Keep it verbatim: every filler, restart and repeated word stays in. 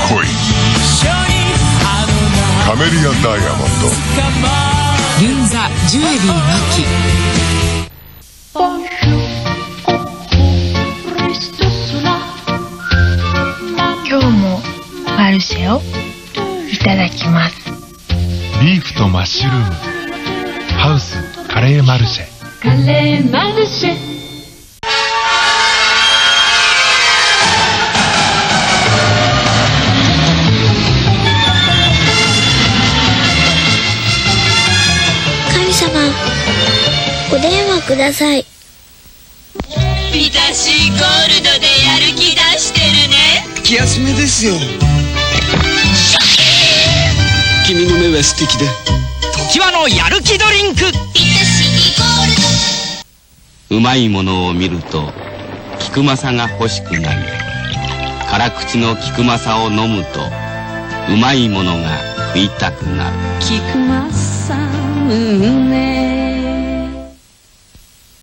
恋。カメリアダイヤモンド。 銀座ジュエリーマキ。 今日もマルシェをいただきます。 ビーフとマッシュルーム、ハウスカレーマルシェ。 カレーマルシェ。 神様、お電話ください。 ビタシーゴールドでやる気出してるね。 気休めですよ。君の目は素敵だ。 常盤のやる気ドリンク。ビタシーゴールド。うまいものを見ると菊正が欲しくなり、辛口の菊正を飲むとうまいものが食いたくなる。 菊正胸